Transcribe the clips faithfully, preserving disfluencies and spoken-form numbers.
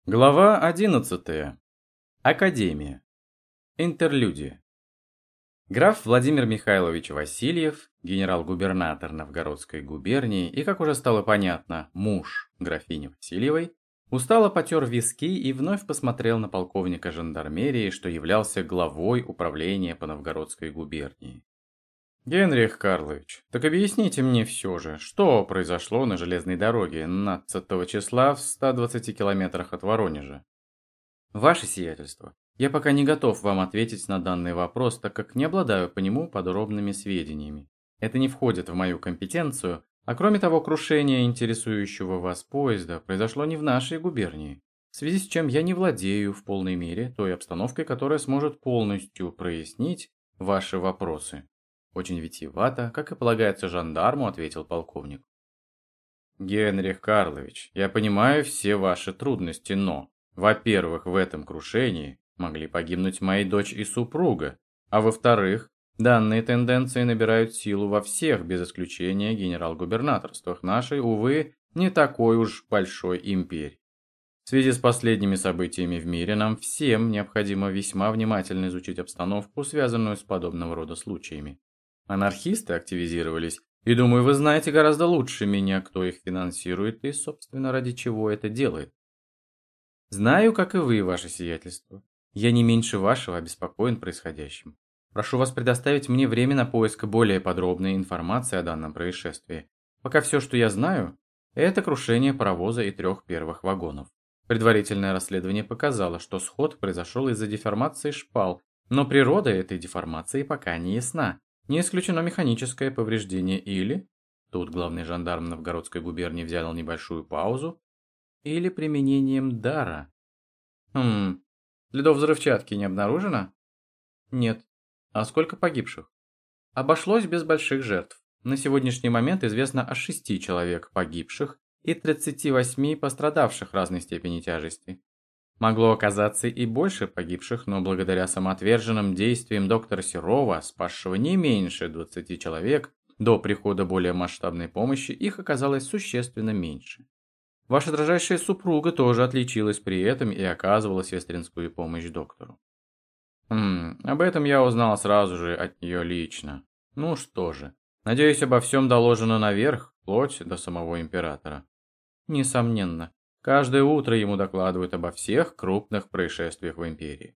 Глава одиннадцатая. Академия. Интерлюдия. Граф Владимир Михайлович Васильев, генерал-губернатор Новгородской губернии и, как уже стало понятно, муж графини Васильевой, устало потер виски и вновь посмотрел на полковника жандармерии, что являлся главой управления по Новгородской губернии. «Генрих Карлович, так объясните мне все же, что произошло на железной дороге двенадцатого числа в ста двадцати километрах от Воронежа?» «Ваше сиятельство, я пока не готов вам ответить на данный вопрос, так как не обладаю по нему подробными сведениями. Это не входит в мою компетенцию, а кроме того, крушение интересующего вас поезда произошло не в нашей губернии, в связи с чем я не владею в полной мере той обстановкой, которая сможет полностью прояснить ваши вопросы». Очень витиевато, как и полагается жандарму, ответил полковник. «Генрих Карлович, я понимаю все ваши трудности, но, во-первых, в этом крушении могли погибнуть моя дочь и супруга, а во-вторых, данные тенденции набирают силу во всех, без исключения генерал-губернаторствах нашей, увы, не такой уж большой империи. В связи с последними событиями в мире нам всем необходимо весьма внимательно изучить обстановку, связанную с подобного рода случаями. Анархисты активизировались, и, думаю, вы знаете гораздо лучше меня, кто их финансирует и, собственно, ради чего это делает. Знаю, как и вы, ваше сиятельство. Я не меньше вашего обеспокоен происходящим. Прошу вас предоставить мне время на поиск более подробной информации о данном происшествии. Пока все, что я знаю, это крушение паровоза и трех первых вагонов. Предварительное расследование показало, что сход произошел из-за деформации шпал, но природа этой деформации пока не ясна. Не исключено механическое повреждение или, тут главный жандарм Новгородской губернии взял небольшую паузу, или применением дара. Хм, следов взрывчатки не обнаружено? Нет. А сколько погибших? Обошлось без больших жертв. На сегодняшний момент известно о шести человек погибших и тридцати восьми пострадавших разной степени тяжести. Могло оказаться и больше погибших, но благодаря самоотверженным действиям доктора Серова, спасшего не меньше двадцати человек, до прихода более масштабной помощи их оказалось существенно меньше. Ваша дрожайшая супруга тоже отличилась при этом и оказывала сестринскую помощь доктору. Хм, об этом я узнал сразу же от нее лично. Ну что же, надеюсь, обо всем доложено наверх, вплоть до самого императора. Несомненно. Каждое утро ему докладывают обо всех крупных происшествиях в империи.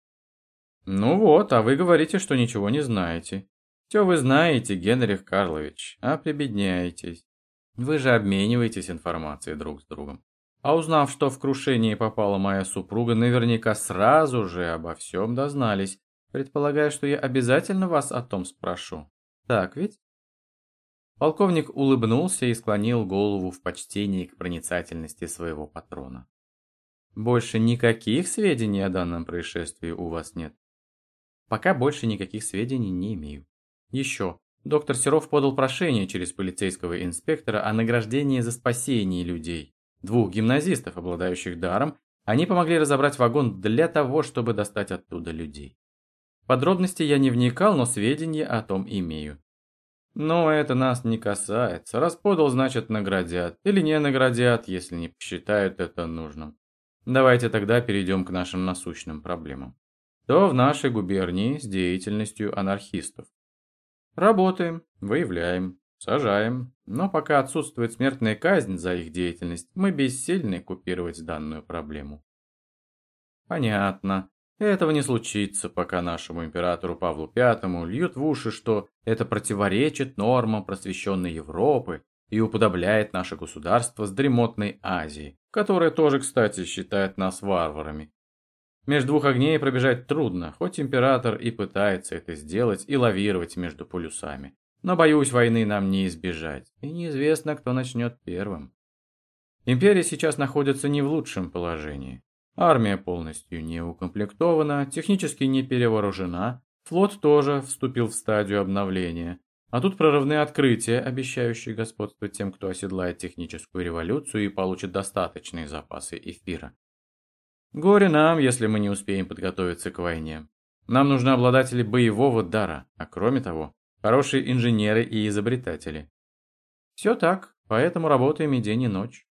Ну вот, а вы говорите, что ничего не знаете. Все вы знаете, Генрих Карлович, а прибедняетесь. Вы же обмениваетесь информацией друг с другом. А узнав, что в крушение попала моя супруга, наверняка сразу же обо всем дознались, предполагая, что я обязательно вас о том спрошу. Так ведь? Полковник улыбнулся и склонил голову в почтении к проницательности своего патрона. «Больше никаких сведений о данном происшествии у вас нет?» «Пока больше никаких сведений не имею. Еще. Доктор Серов подал прошение через полицейского инспектора о награждении за спасение людей. Двух гимназистов, обладающих даром, они помогли разобрать вагон для того, чтобы достать оттуда людей. В подробности я не вникал, но сведения о том имею. Но это нас не касается. Раз подал, значит наградят. Или не наградят, если не посчитают это нужным. Давайте тогда перейдем к нашим насущным проблемам. Что в нашей губернии с деятельностью анархистов? Работаем, выявляем, сажаем. Но пока отсутствует смертная казнь за их деятельность, мы бессильны купировать данную проблему. Понятно. Этого не случится, пока нашему императору Павлу Пятому льют в уши, что это противоречит нормам просвещенной Европы и уподобляет наше государство с дремотной Азией, которая тоже, кстати, считает нас варварами. Между двух огней пробежать трудно, хоть император и пытается это сделать и лавировать между полюсами. Но, боюсь, войны нам не избежать, и неизвестно, кто начнет первым. Империя сейчас находится не в лучшем положении. Армия полностью не укомплектована, технически не перевооружена, флот тоже вступил в стадию обновления. А тут прорывные открытия, обещающие господство тем, кто оседлает техническую революцию и получит достаточные запасы эфира. Горе нам, если мы не успеем подготовиться к войне. Нам нужны обладатели боевого дара, а кроме того, хорошие инженеры и изобретатели. Все так, поэтому работаем и день, и ночь.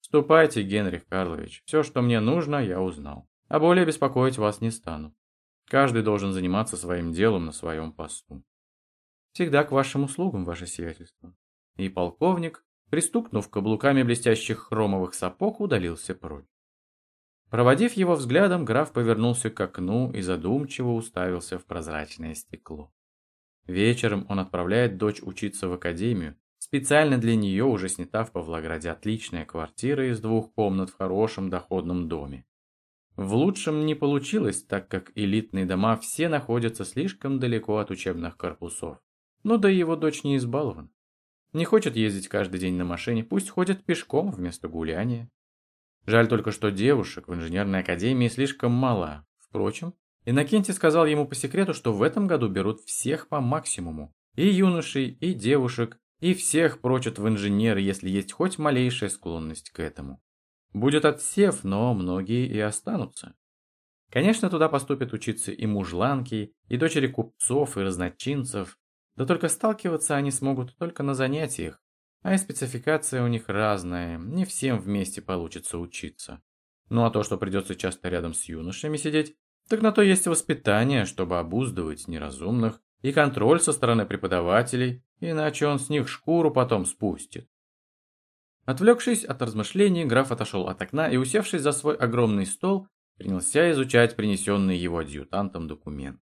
Ступайте, Генрих Карлович. Все, что мне нужно, я узнал. А более беспокоить вас не стану. Каждый должен заниматься своим делом на своем посту. Всегда к вашим услугам, ваше сиятельство. И полковник, пристукнув каблуками блестящих хромовых сапог, удалился прочь. Проводив его взглядом, граф повернулся к окну и задумчиво уставился в прозрачное стекло. Вечером он отправляет дочь учиться в академию. Специально для нее уже снята в Павлограде отличная квартира из двух комнат в хорошем доходном доме. В лучшем не получилось, так как элитные дома все находятся слишком далеко от учебных корпусов. Ну да и его дочь не избалован. Не хочет ездить каждый день на машине, пусть ходит пешком вместо гуляния. Жаль только, что девушек в инженерной академии слишком мало. Впрочем, Иннокентий сказал ему по секрету, что в этом году берут всех по максимуму. И юношей, и девушек, и всех прочат в инженеры, если есть хоть малейшая склонность к этому. Будет отсев, но многие и останутся. Конечно, туда поступят учиться и мужланки, и дочери купцов, и разночинцев. Да только сталкиваться они смогут только на занятиях. А и спецификация у них разная, не всем вместе получится учиться. Ну а то, что придется часто рядом с юношами сидеть, так на то есть воспитание, чтобы обуздывать неразумных, и контроль со стороны преподавателей, иначе он с них шкуру потом спустит. Отвлекшись от размышлений, граф отошел от окна и, усевшись за свой огромный стол, принялся изучать принесенный его адъютантом документ.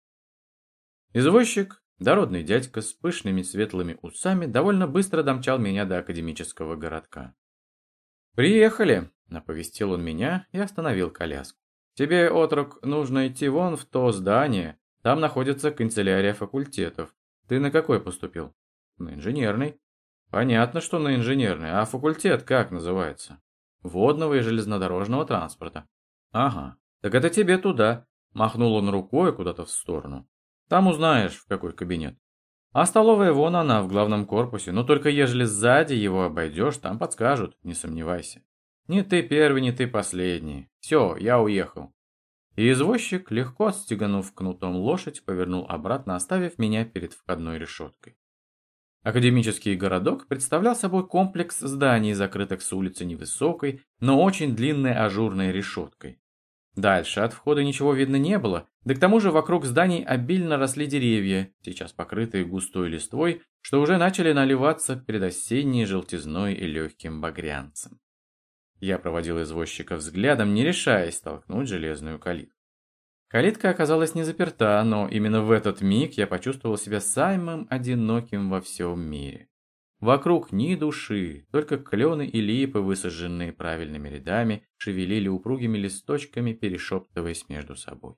Извозчик, дородный дядька с пышными светлыми усами, довольно быстро домчал меня до академического городка. «Приехали!» – оповестил он меня и остановил коляску. «Тебе, отрок, нужно идти вон в то здание, там находится канцелярия факультетов. Ты на какой поступил?» «На инженерный». «Понятно, что на инженерный, а факультет как называется?» «Водного и железнодорожного транспорта». «Ага, так это тебе туда», – махнул он рукой куда-то в сторону. «Там узнаешь, в какой кабинет. А столовая вон она, в главном корпусе, но только ежели сзади его обойдешь, там подскажут, не сомневайся. Не ты первый, не ты последний. Все, я уехал». И извозчик, легко отстеганув кнутом лошадь, повернул обратно, оставив меня перед входной решеткой. Академический городок представлял собой комплекс зданий, закрытых с улицы невысокой, но очень длинной ажурной решеткой. Дальше от входа ничего видно не было, да к тому же вокруг зданий обильно росли деревья, сейчас покрытые густой листвой, что уже начали наливаться предосенней желтизной и легким багрянцем. Я проводил извозчика взглядом, не решаясь толкнуть железную калитку. Калитка оказалась не заперта, но именно в этот миг я почувствовал себя самым одиноким во всем мире. Вокруг ни души, только клены и липы, высаженные правильными рядами, шевелили упругими листочками, перешептываясь между собой.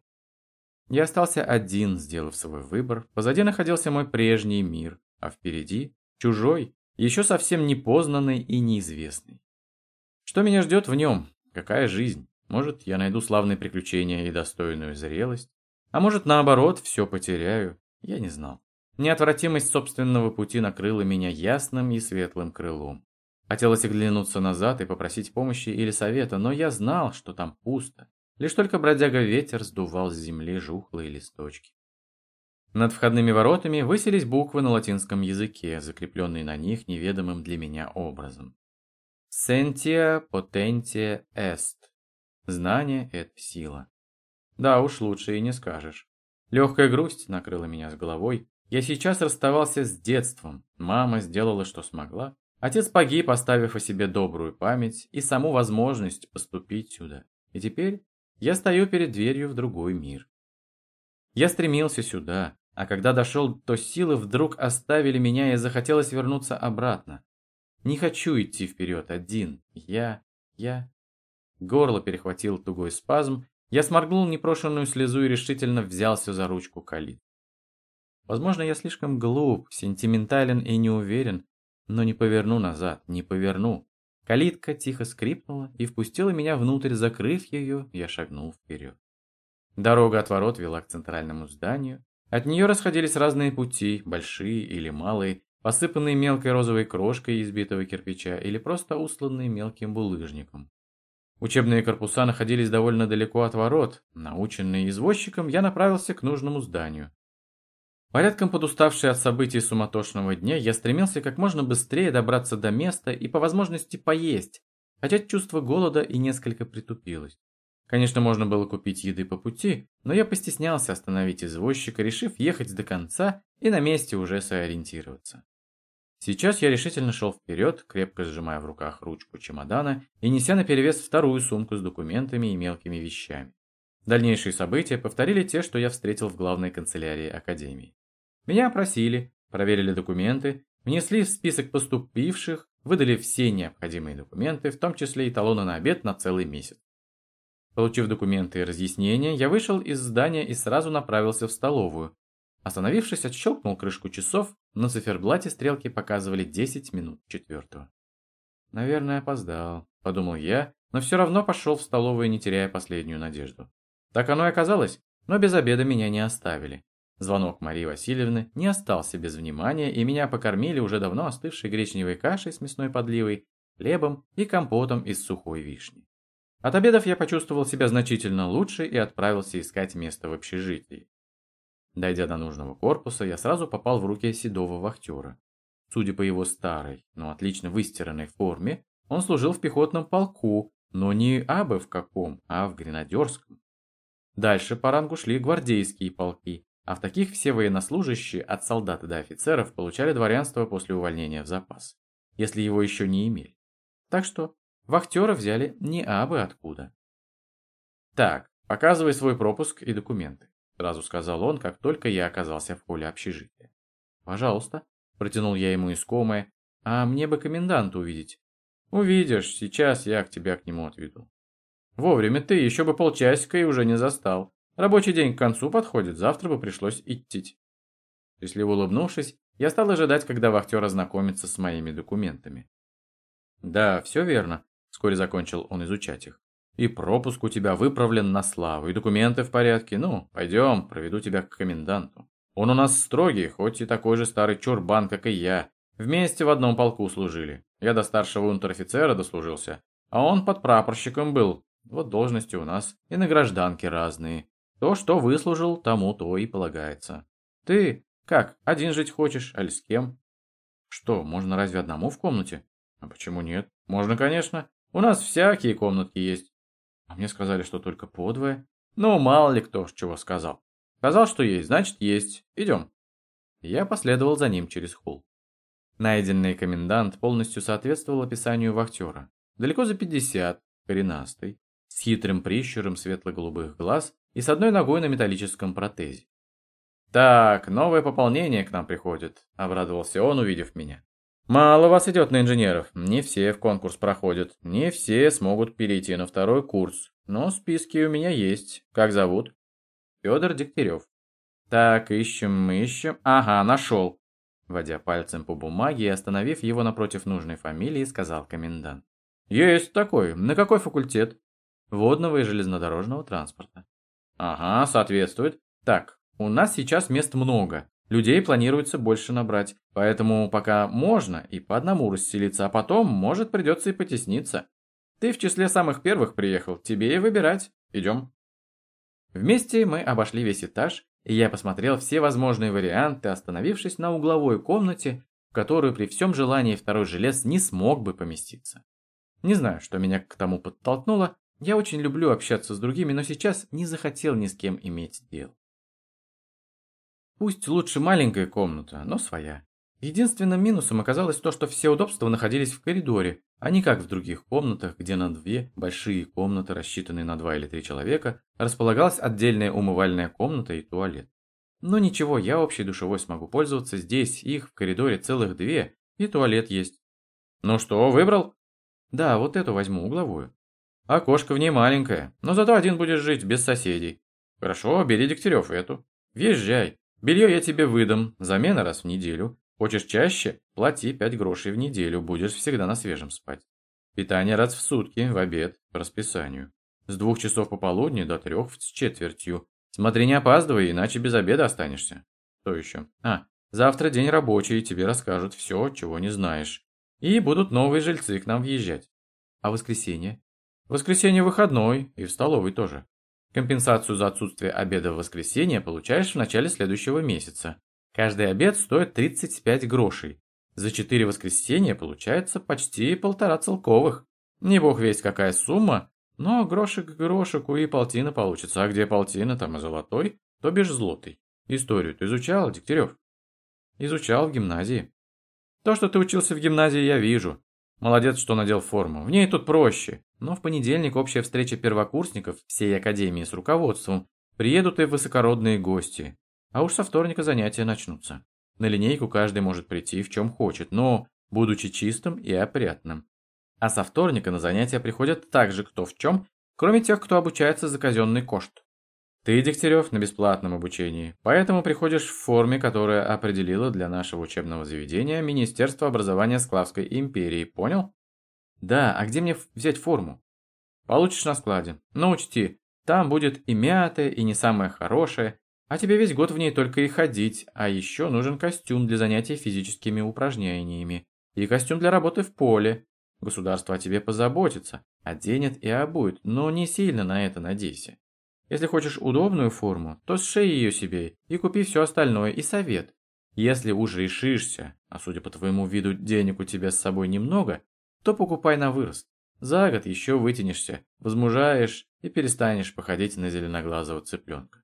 Я остался один, сделав свой выбор. Позади находился мой прежний мир, а впереди чужой, еще совсем непознанный и неизвестный. Что меня ждет в нем? Какая жизнь? Может, я найду славные приключения и достойную зрелость? А может, наоборот, все потеряю? Я не знал. Неотвратимость собственного пути накрыла меня ясным и светлым крылом. Хотелось оглянуться назад и попросить помощи или совета, но я знал, что там пусто. Лишь только бродяга-ветер сдувал с земли жухлые листочки. Над входными воротами высились буквы на латинском языке, закрепленные на них неведомым для меня образом. «Scientia potentia est». Знание – это сила. Да уж, лучше и не скажешь. Легкая грусть накрыла меня с головой. Я сейчас расставался с детством. Мама сделала, что смогла. Отец погиб, оставив о себе добрую память и саму возможность поступить сюда. И теперь я стою перед дверью в другой мир. Я стремился сюда, а когда дошел, то силы вдруг оставили меня и захотелось вернуться обратно. Не хочу идти вперед один. Я... я... Горло перехватил тугой спазм, я сморгнул непрошенную слезу и решительно взялся за ручку калитки. Возможно, я слишком глуп, сентиментален и не уверен, но не поверну назад, не поверну. Калитка тихо скрипнула и впустила меня внутрь, закрыв ее, я шагнул вперед. Дорога от ворот вела к центральному зданию. От нее расходились разные пути, большие или малые, посыпанные мелкой розовой крошкой из битого кирпича или просто устланные мелким булыжником. Учебные корпуса находились довольно далеко от ворот. Наученный извозчиком, я направился к нужному зданию. Порядком подуставший от событий суматошного дня, я стремился как можно быстрее добраться до места и по возможности поесть. хотя чувство голода и несколько притупилось. Конечно, можно было купить еды по пути, но я постеснялся остановить извозчика, решив ехать до конца и на месте уже сориентироваться. Сейчас я решительно шел вперед, крепко сжимая в руках ручку чемодана и неся наперевес вторую сумку с документами и мелкими вещами. Дальнейшие события повторили те, что я встретил в главной канцелярии Академии. Меня опросили, проверили документы, внесли в список поступивших, выдали все необходимые документы, в том числе и талоны на обед на целый месяц. Получив документы и разъяснения, я вышел из здания и сразу направился в столовую. Остановившись, отщелкнул крышку часов, на циферблате стрелки показывали десять минут четвертого. «Наверное, опоздал», – подумал я, но все равно пошел в столовую, не теряя последнюю надежду. Так оно и оказалось, но без обеда меня не оставили. Звонок Марии Васильевны не остался без внимания, и меня покормили уже давно остывшей гречневой кашей с мясной подливой, хлебом и компотом из сухой вишни. От обедов я почувствовал себя значительно лучше и отправился искать место в общежитии. Дойдя до нужного корпуса, я сразу попал в руки седого вахтера. Судя по его старой, но отлично выстиранной форме, он служил в пехотном полку, но не абы в каком, а в гренадерском. Дальше по рангу шли гвардейские полки, а в таких все военнослужащие от солдат до офицеров получали дворянство после увольнения в запас, если его еще не имели. Так что вахтера взяли не абы откуда. «Так, показывай свой пропуск и документы», – сразу сказал он, как только я оказался в холле общежития. «Пожалуйста», – протянул я ему искомое, – «а мне бы коменданта увидеть». «Увидишь, сейчас я к тебя к нему отведу». «Вовремя ты, еще бы полчасика и уже не застал. Рабочий день к концу подходит, завтра бы пришлось идти». Счастливо улыбнувшись, я стал ожидать, когда вахтер ознакомится с моими документами. «Да, все верно», – вскоре закончил он изучать их. «И пропуск у тебя выправлен на славу, и документы в порядке. Ну, пойдем, проведу тебя к коменданту. Он у нас строгий, хоть и такой же старый чурбан, как и я. Вместе в одном полку служили. Я до старшего унтер-офицера дослужился, а он под прапорщиком был. Вот должности у нас и на гражданке разные. То, что выслужил, тому то и полагается. Ты как, один жить хочешь, аль с кем?» «Что, можно разве одному в комнате?» «А почему нет? Можно, конечно. У нас всякие комнатки есть». «А мне сказали, что только подвое». «Ну, мало ли кто чего сказал. Сказал, что есть, значит есть. Идем». Я последовал за ним через холл. Найденный комендант полностью соответствовал описанию вахтера. Далеко за пятьдесят, коренастый, с хитрым прищуром светло-голубых глаз и с одной ногой на металлическом протезе. «Так, новое пополнение к нам приходит», – обрадовался он, увидев меня. «Мало вас идет на инженеров, не все в конкурс проходят, не все смогут перейти на второй курс, но списки у меня есть. Как зовут?» «Федор Дегтярев». «Так, ищем, ищем. Ага, нашел». Водя пальцем по бумаге и остановив его напротив нужной фамилии, сказал комендант. «Есть такой. На какой факультет?» «Водного и железнодорожного транспорта». «Ага, соответствует. Так, у нас сейчас мест много. Людей планируется больше набрать, поэтому пока можно и по одному расселиться, а потом, может, придется и потесниться. Ты в числе самых первых приехал, тебе и выбирать. Идем». Вместе мы обошли весь этаж, и я посмотрел все возможные варианты, остановившись на угловой комнате, в которую при всем желании второй жилец не смог бы поместиться. Не знаю, что меня к тому подтолкнуло, я очень люблю общаться с другими, но сейчас не захотел ни с кем иметь дело. Пусть лучше маленькая комната, но своя. Единственным минусом оказалось то, что все удобства находились в коридоре, а не как в других комнатах, где на две большие комнаты, рассчитанные на два или три человека, располагалась отдельная умывальная комната и туалет. Но ничего, я общей душевой смогу пользоваться, здесь их в коридоре целых две, и туалет есть. «Ну что, выбрал?» «Да, вот эту возьму, угловую». «Окошко в ней маленькое, но зато один будешь жить, без соседей». «Хорошо, бери, Дегтярев, эту. Въезжай. Белье я тебе выдам, замена раз в неделю. Хочешь чаще? Плати пять грошей в неделю, будешь всегда на свежем спать. Питание раз в сутки, в обед, по расписанию. С двух часов пополудни до трех с четвертью. Смотри, не опаздывай, иначе без обеда останешься». Что еще? А, завтра день рабочий, тебе расскажут все, чего не знаешь. И будут новые жильцы к нам въезжать. А воскресенье? Воскресенье выходной, и в столовой тоже. Компенсацию за отсутствие обеда в воскресенье получаешь в начале следующего месяца. Каждый обед стоит тридцать пять грошей. За четыре воскресенья получается почти полтора целковых. Не бог весть какая сумма, но грошек к грошику и полтина получится. А где полтина, там и золотой, то бишь злотый. Историю ты изучал, Дегтярев? Изучал в гимназии. То, что ты учился в гимназии, я вижу. Молодец, что надел форму. В ней тут проще. Но в понедельник общая встреча первокурсников всей академии с руководством. Приедут и высокородные гости. А уж со вторника занятия начнутся. На линейку каждый может прийти в чем хочет, но будучи чистым и опрятным. А со вторника на занятия приходят также кто в чем, кроме тех, кто обучается за казенный кошт. Ты, Дегтярев, на бесплатном обучении, поэтому приходишь в форме, которая определило для нашего учебного заведения Министерство образования Склавской империи, понял? Да, а где мне взять форму? Получишь на складе. Но учти, там будет и мятая, и не самая хорошая, а тебе весь год в ней только и ходить, а еще нужен костюм для занятий физическими упражнениями и костюм для работы в поле. Государство о тебе позаботится, оденет и обует, но не сильно на это надейся. Если хочешь удобную форму, то сшей ее себе и купи все остальное. И совет. Если уж решишься, а судя по твоему виду денег у тебя с собой немного, то покупай на вырост. За год еще вытянешься, возмужаешь и перестанешь походить на зеленоглазого цыпленка.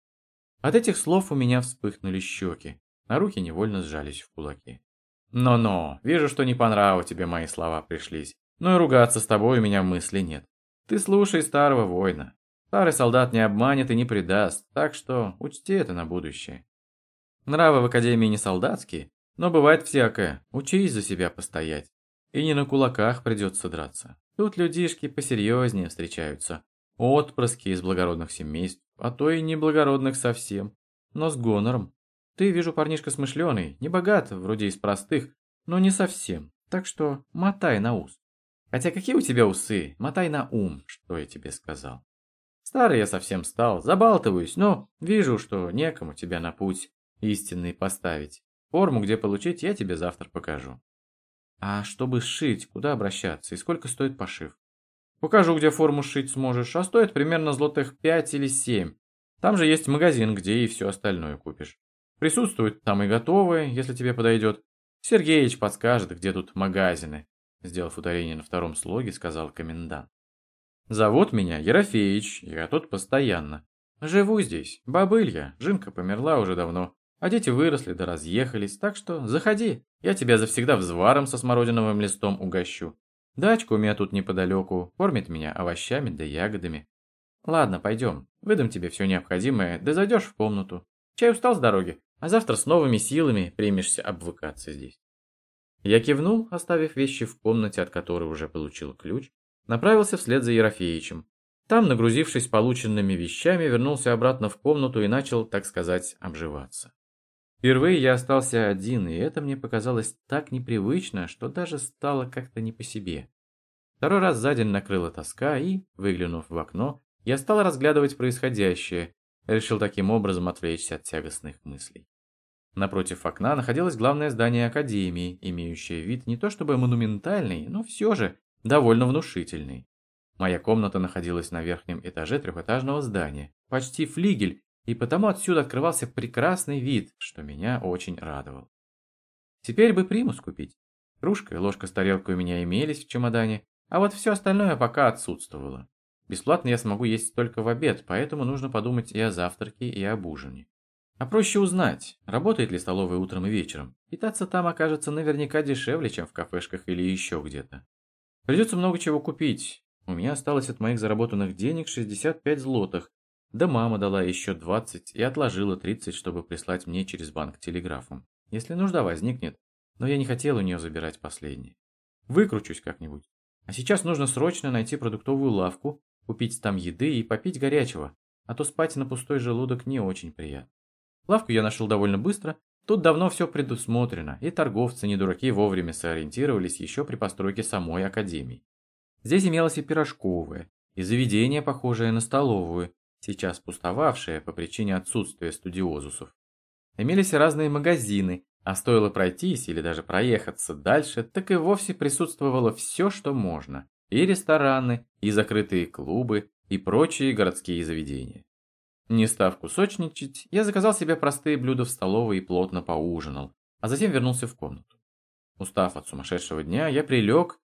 От этих слов у меня вспыхнули щеки, а руки невольно сжались в кулаки. Но-но, вижу, что не по нраву тебе мои слова пришлись, но и ругаться с тобой у меня мысли нет. Ты слушай старого воина. Старый солдат не обманет и не предаст, так что учти это на будущее. Нравы в академии не солдатские, но бывает всякое, учись за себя постоять. И не на кулаках придется драться. Тут людишки посерьезнее встречаются. Отпрыски из благородных семейств, а то и неблагородных совсем, но с гонором. Ты, вижу, парнишка смышленый, не богат, вроде из простых, но не совсем, так что мотай на ус. Хотя какие у тебя усы, мотай на ум, что я тебе сказал. Старый я совсем стал, забалтываюсь, но вижу, что некому тебя на путь истинный поставить. Форму, где получить, я тебе завтра покажу. А чтобы сшить, куда обращаться и сколько стоит пошив? Покажу, где форму сшить сможешь, а стоит примерно злотых пять или семь. Там же есть магазин, где и все остальное купишь. Присутствуют там и готовые, если тебе подойдет. Сергеич подскажет, где тут магазины. Сделав ударение на втором слоге, сказал комендант. Зовут меня Ерофеич, я тут постоянно. Живу здесь, бабыль я, Жинка померла уже давно, а дети выросли да разъехались, так что заходи, я тебя завсегда взваром со смородиновым листом угощу. Дачка у меня тут неподалеку, кормит меня овощами да ягодами. Ладно, пойдем, выдам тебе все необходимое, да зайдешь в комнату. Чай устал с дороги, а завтра с новыми силами примешься обвыкаться здесь. Я кивнул, оставив вещи в комнате, от которой уже получил ключ, направился вслед за Ерофеичем. Там, нагрузившись полученными вещами, вернулся обратно в комнату и начал, так сказать, обживаться. Впервые я остался один, и это мне показалось так непривычно, что даже стало как-то не по себе. Второй раз за день накрыла тоска, и, выглянув в окно, я стал разглядывать происходящее, решил таким образом отвлечься от тягостных мыслей. Напротив окна находилось главное здание академии, имеющее вид не то чтобы монументальный, но все же довольно внушительный. Моя комната находилась на верхнем этаже трехэтажного здания, почти флигель, и потому отсюда открывался прекрасный вид, что меня очень радовал. Теперь бы примус купить. Кружка и ложка с тарелкой у меня имелись в чемодане, а вот все остальное пока отсутствовало. Бесплатно я смогу есть только в обед, поэтому нужно подумать и о завтраке, и об ужине. А проще узнать, работает ли столовая утром и вечером. Питаться там окажется наверняка дешевле, чем в кафешках или еще где-то. Придется много чего купить. У меня осталось от моих заработанных денег шестьдесят пять злотых. Да мама дала еще двадцать и отложила тридцать, чтобы прислать мне через банк телеграфом. Если нужда возникнет, но я не хотел у нее забирать последнее. Выкручусь как-нибудь. А сейчас нужно срочно найти продуктовую лавку, купить там еды и попить горячего, а то спать на пустой желудок не очень приятно. Лавку я нашел довольно быстро, тут давно все предусмотрено, и торговцы не дураки вовремя сориентировались еще при постройке самой академии. Здесь имелось и пирожковое, и заведение, похожее на столовую, сейчас пустовавшее по причине отсутствия студиозусов. Имелись и разные магазины, а стоило пройтись или даже проехаться дальше, так и вовсе присутствовало все, что можно. И рестораны, и закрытые клубы, и прочие городские заведения. Не став кусочничать, я заказал себе простые блюда в столовой и плотно поужинал, а затем вернулся в комнату. Устав от сумасшедшего дня, я прилег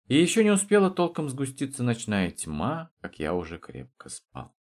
И еще не успела толком сгуститься ночная тьма, как я уже крепко спал.